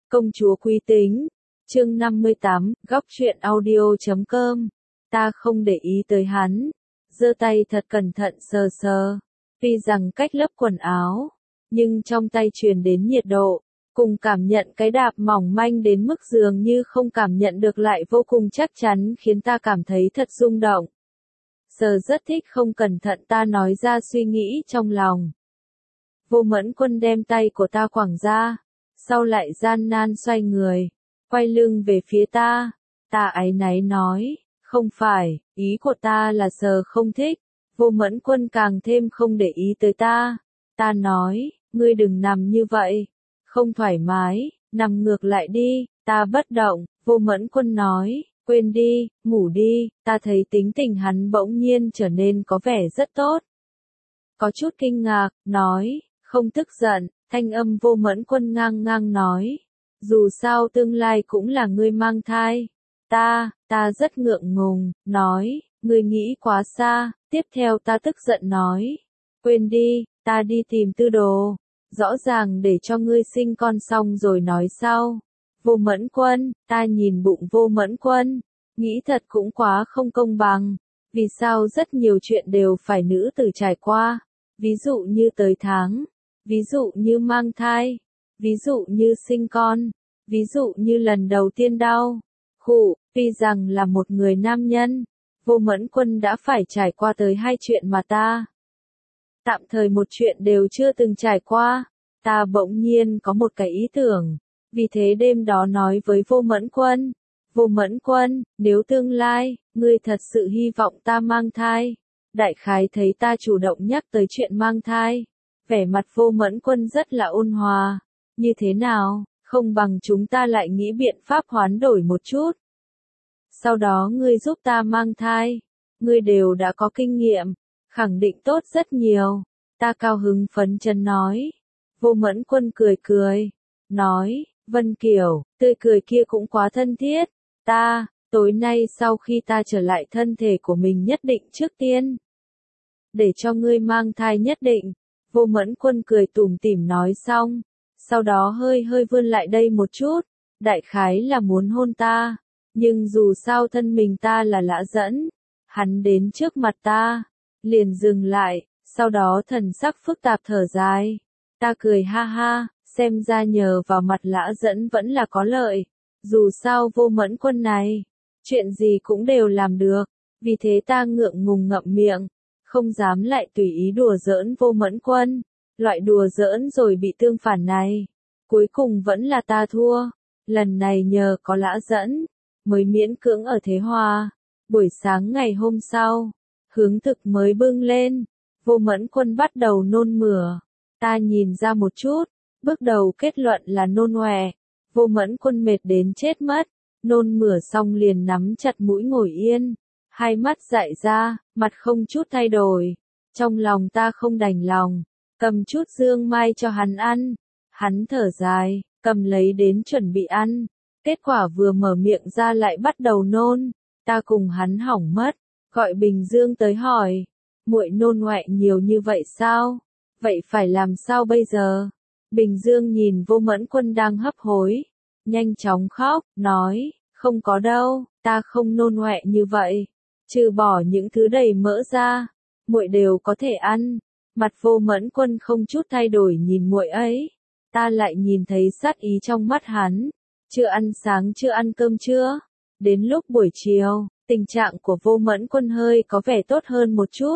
Công chúa Quý Tính, chương 58, góc truyện audio.com. Ta không để ý tới hắn, giơ tay thật cẩn thận sờ sờ, tuy rằng cách lớp quần áo, nhưng trong tay truyền đến nhiệt độ, cùng cảm nhận cái đạp mỏng manh đến mức dường như không cảm nhận được lại vô cùng chắc chắn khiến ta cảm thấy thật rung động. Sờ rất thích không cẩn thận ta nói ra suy nghĩ trong lòng. Vô Mẫn Quân đem tay của ta quẳng ra, sau lại gian nan xoay người, quay lưng về phía ta. Ta áy náy nói, không phải, ý của ta là sờ không thích. Vô Mẫn Quân càng thêm không để ý tới ta. Ta nói, ngươi đừng nằm như vậy, không thoải mái, nằm ngược lại đi. Ta bất động. Vô Mẫn Quân nói, quên đi, ngủ đi. Ta thấy tính tình hắn bỗng nhiên trở nên có vẻ rất tốt. Có chút kinh ngạc, nói, không tức giận. Thanh âm Vô Mẫn Quân ngang ngang nói, dù sao tương lai cũng là ngươi mang thai. Ta rất ngượng ngùng, nói, ngươi nghĩ quá xa. Tiếp theo ta tức giận nói, quên đi, ta đi tìm Tư Đồ, rõ ràng để cho ngươi sinh con xong rồi nói sau. Vô Mẫn Quân, ta nhìn bụng Vô Mẫn Quân, nghĩ thật cũng quá không công bằng. Vì sao rất nhiều chuyện đều phải nữ tử trải qua, ví dụ như tới tháng, ví dụ như mang thai, ví dụ như sinh con, ví dụ như lần đầu tiên đau. Tuy rằng là một người nam nhân, Vô Mẫn Quân đã phải trải qua tới 2 chuyện mà ta tạm thời một chuyện đều chưa từng trải qua. Ta bỗng nhiên có một cái ý tưởng, vì thế đêm đó nói với Vô Mẫn Quân, Vô Mẫn Quân, nếu tương lai, ngươi thật sự hy vọng ta mang thai. Đại khái thấy ta chủ động nhắc tới chuyện mang thai, vẻ mặt Vô Mẫn Quân rất là ôn hòa. Như thế nào, không bằng chúng ta lại nghĩ biện pháp hoán đổi một chút. Sau đó ngươi giúp ta mang thai, ngươi đều đã có kinh nghiệm, khẳng định tốt rất nhiều. Ta cao hứng phấn chấn nói. Vô Mẫn Quân cười cười, nói, Vân Kiều, tươi cười kia cũng quá thân thiết. Tối nay sau khi ta trở lại thân thể của mình nhất định trước tiên để cho ngươi mang thai nhất định. Vô Mẫn Quân cười tủm tỉm nói xong, sau đó hơi vươn lại đây một chút, đại khái là muốn hôn ta, nhưng dù sao thân mình ta là lạ dẫn, hắn đến trước mặt ta, liền dừng lại, sau đó thần sắc phức tạp thở dài. Ta cười ha ha, xem ra nhờ vào mặt lạ dẫn vẫn là có lợi, dù sao Vô Mẫn Quân này, chuyện gì cũng đều làm được, vì thế ta ngượng ngùng ngậm miệng, không dám lại tùy ý đùa giỡn Vô Mẫn Quân. Loại đùa giỡn rồi bị tương phản này, cuối cùng vẫn là ta thua. Lần này nhờ có lã dẫn, mới miễn cưỡng ở thế hòa. Buổi sáng ngày hôm sau, hướng thực mới bưng lên, Vô Mẫn Quân bắt đầu nôn mửa. Ta nhìn ra một chút, bước đầu kết luận là nôn ọe. Vô Mẫn Quân mệt đến chết mất, nôn mửa xong liền nắm chặt mũi ngồi yên, hai mắt dại ra, mặt không chút thay đổi. Trong lòng ta không đành lòng, cầm chút dương mai cho hắn ăn. Hắn thở dài, cầm lấy đến chuẩn bị ăn. Kết quả vừa mở miệng ra lại bắt đầu nôn. Ta cùng hắn hỏng mất, gọi Bình Dương tới hỏi, muội nôn ọe nhiều như vậy sao? Vậy phải làm sao bây giờ? Bình Dương nhìn Vô Mẫn Quân đang hấp hối, nhanh chóng khóc, nói, không có đâu, ta không nôn ọe như vậy, trừ bỏ những thứ đầy mỡ ra, muội đều có thể ăn. Mặt Vô Mẫn Quân không chút thay đổi nhìn muội ấy, ta lại nhìn thấy sát ý trong mắt hắn. Chưa ăn sáng chưa ăn cơm trưa, đến lúc buổi chiều, tình trạng của Vô Mẫn Quân hơi có vẻ tốt hơn một chút.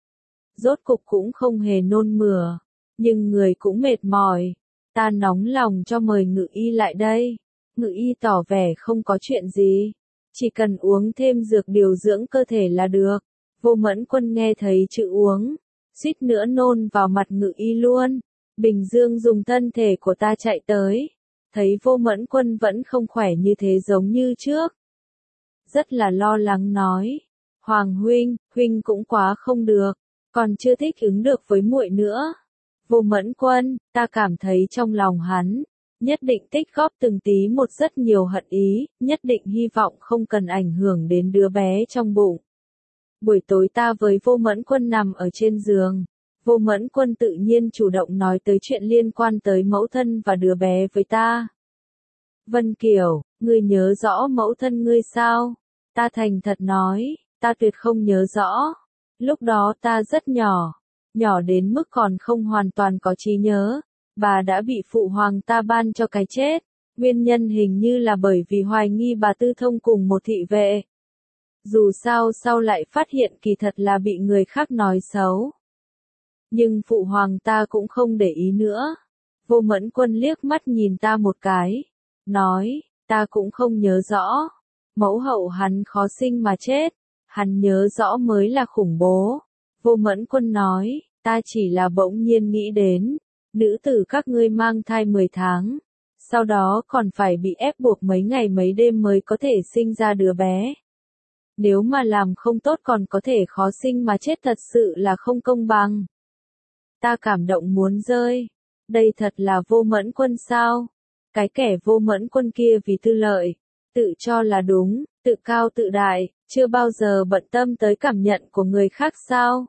Rốt cục cũng không hề nôn mửa, nhưng người cũng mệt mỏi. Ta nóng lòng cho mời Ngự Y lại đây. Ngự Y tỏ vẻ không có chuyện gì, chỉ cần uống thêm dược điều dưỡng cơ thể là được. Vô Mẫn Quân nghe thấy chữ uống, suýt nữa nôn vào mặt Ngự Y luôn. Bình Dương dùng thân thể của ta chạy tới, thấy Vô Mẫn Quân vẫn không khỏe như thế giống như trước, rất là lo lắng nói, Hoàng huynh cũng quá không được, còn chưa thích ứng được với muội nữa. Vô Mẫn Quân, ta cảm thấy trong lòng hắn nhất định tích góp từng tí một rất nhiều hận ý, nhất định hy vọng không cần ảnh hưởng đến đứa bé trong bụng. Buổi tối ta với Vô Mẫn Quân nằm ở trên giường, Vô Mẫn Quân tự nhiên chủ động nói tới chuyện liên quan tới mẫu thân và đứa bé với ta. Vân Kiều, ngươi nhớ rõ mẫu thân ngươi sao? Ta thành thật nói, ta tuyệt không nhớ rõ. Lúc đó ta rất nhỏ, nhỏ đến mức còn không hoàn toàn có trí nhớ. Bà đã bị phụ hoàng ta ban cho cái chết. Nguyên nhân hình như là bởi vì hoài nghi bà tư thông cùng một thị vệ. Dù sao sau lại phát hiện kỳ thật là bị người khác nói xấu. Nhưng phụ hoàng ta cũng không để ý nữa. Vô Mẫn Quân liếc mắt nhìn ta một cái. Nói, ta cũng không nhớ rõ. Mẫu hậu hắn khó sinh mà chết. Hắn nhớ rõ mới là khủng bố. Vô Mẫn Quân nói, ta chỉ là bỗng nhiên nghĩ đến. Nữ tử các ngươi mang thai 10 tháng. Sau đó còn phải bị ép buộc mấy ngày mấy đêm mới có thể sinh ra đứa bé. Nếu mà làm không tốt còn có thể khó sinh mà chết, thật sự là không công bằng. Ta cảm động muốn rơi. Đây thật là Vô Mẫn Quân sao? Cái kẻ Vô Mẫn Quân kia vì tư lợi, tự cho là đúng, tự cao tự đại, chưa bao giờ bận tâm tới cảm nhận của người khác sao?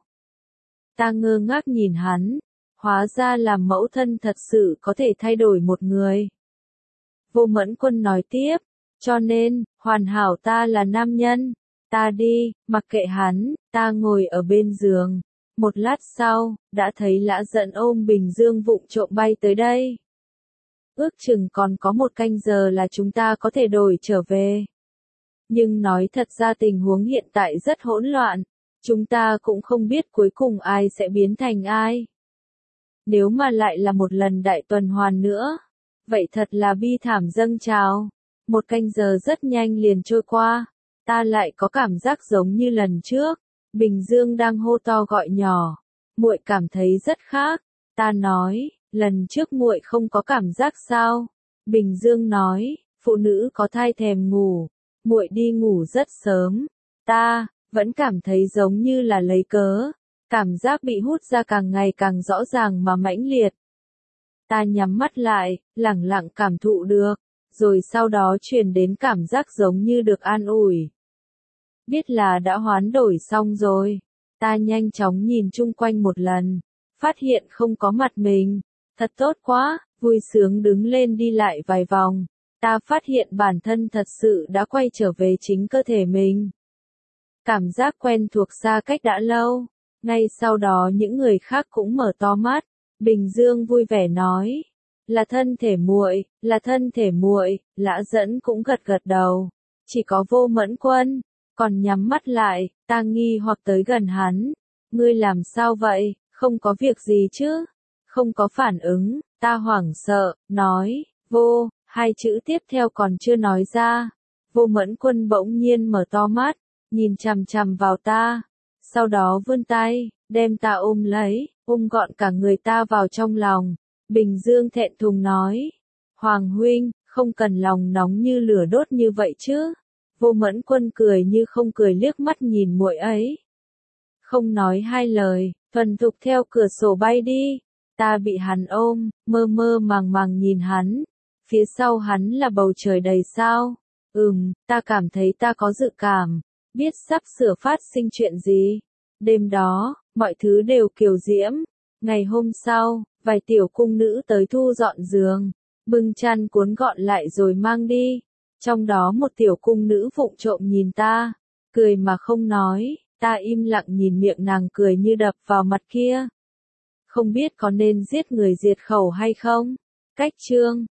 Ta ngơ ngác nhìn hắn, hóa ra là mẫu thân thật sự có thể thay đổi một người. Vô Mẫn Quân nói tiếp, cho nên, hoàn hảo ta là nam nhân, ta đi, mặc kệ hắn, ta ngồi ở bên giường. Một lát sau, đã thấy Lã Dẫn ôm Bình Dương vụng trộm bay tới đây. Ước chừng còn có 1 canh giờ là chúng ta có thể đổi trở về. Nhưng nói thật ra tình huống hiện tại rất hỗn loạn, chúng ta cũng không biết cuối cùng ai sẽ biến thành ai. Nếu mà lại là một lần đại tuần hoàn nữa, vậy thật là bi thảm dâng trào. 1 canh giờ rất nhanh liền trôi qua, ta lại có cảm giác giống như lần trước. Bình Dương đang hô to gọi nhỏ, muội cảm thấy rất khác. Ta nói, lần trước muội không có cảm giác sao? Bình Dương nói, phụ nữ có thai thèm ngủ, muội đi ngủ rất sớm. Ta vẫn cảm thấy giống như là lấy cớ, cảm giác bị hút ra càng ngày càng rõ ràng mà mãnh liệt. Ta nhắm mắt lại, lẳng lặng cảm thụ được, rồi sau đó truyền đến cảm giác giống như được an ủi. Biết là đã hoán đổi xong rồi, ta nhanh chóng nhìn chung quanh một lần, phát hiện không có mặt mình, thật tốt quá, vui sướng đứng lên đi lại vài vòng, ta phát hiện bản thân thật sự đã quay trở về chính cơ thể mình. Cảm giác quen thuộc xa cách đã lâu, ngay sau đó những người khác cũng mở to mắt, Bình Dương vui vẻ nói, là thân thể muội, là thân thể muội, Lã Dẫn cũng gật gật đầu, chỉ có Vô Mẫn Quân còn nhắm mắt lại, ta nghi hoặc tới gần hắn. Ngươi làm sao vậy, không có việc gì chứ? Không có phản ứng, ta hoảng sợ, nói, vô, 2 chữ tiếp theo còn chưa nói ra. Vô Mẫn Quân bỗng nhiên mở to mắt, nhìn chằm chằm vào ta. Sau đó vươn tay, đem ta ôm lấy, ôm gọn cả người ta vào trong lòng. Bình Dương thẹn thùng nói, Hoàng huynh, không cần lòng nóng như lửa đốt như vậy chứ. Vô Mẫn Quân cười như không cười liếc mắt nhìn muội ấy. Không nói 2 lời, thuần thục theo cửa sổ bay đi. Ta bị hắn ôm, mơ mơ màng màng nhìn hắn. Phía sau hắn là bầu trời đầy sao. Ta cảm thấy ta có dự cảm, biết sắp sửa phát sinh chuyện gì. Đêm đó, mọi thứ đều kiều diễm. Ngày hôm sau, vài tiểu cung nữ tới thu dọn giường, bưng chăn cuốn gọn lại rồi mang đi. Trong đó một tiểu cung nữ vụng trộm nhìn ta, cười mà không nói, ta im lặng nhìn miệng nàng cười như đập vào mặt kia. Không biết có nên giết người diệt khẩu hay không? Cách chương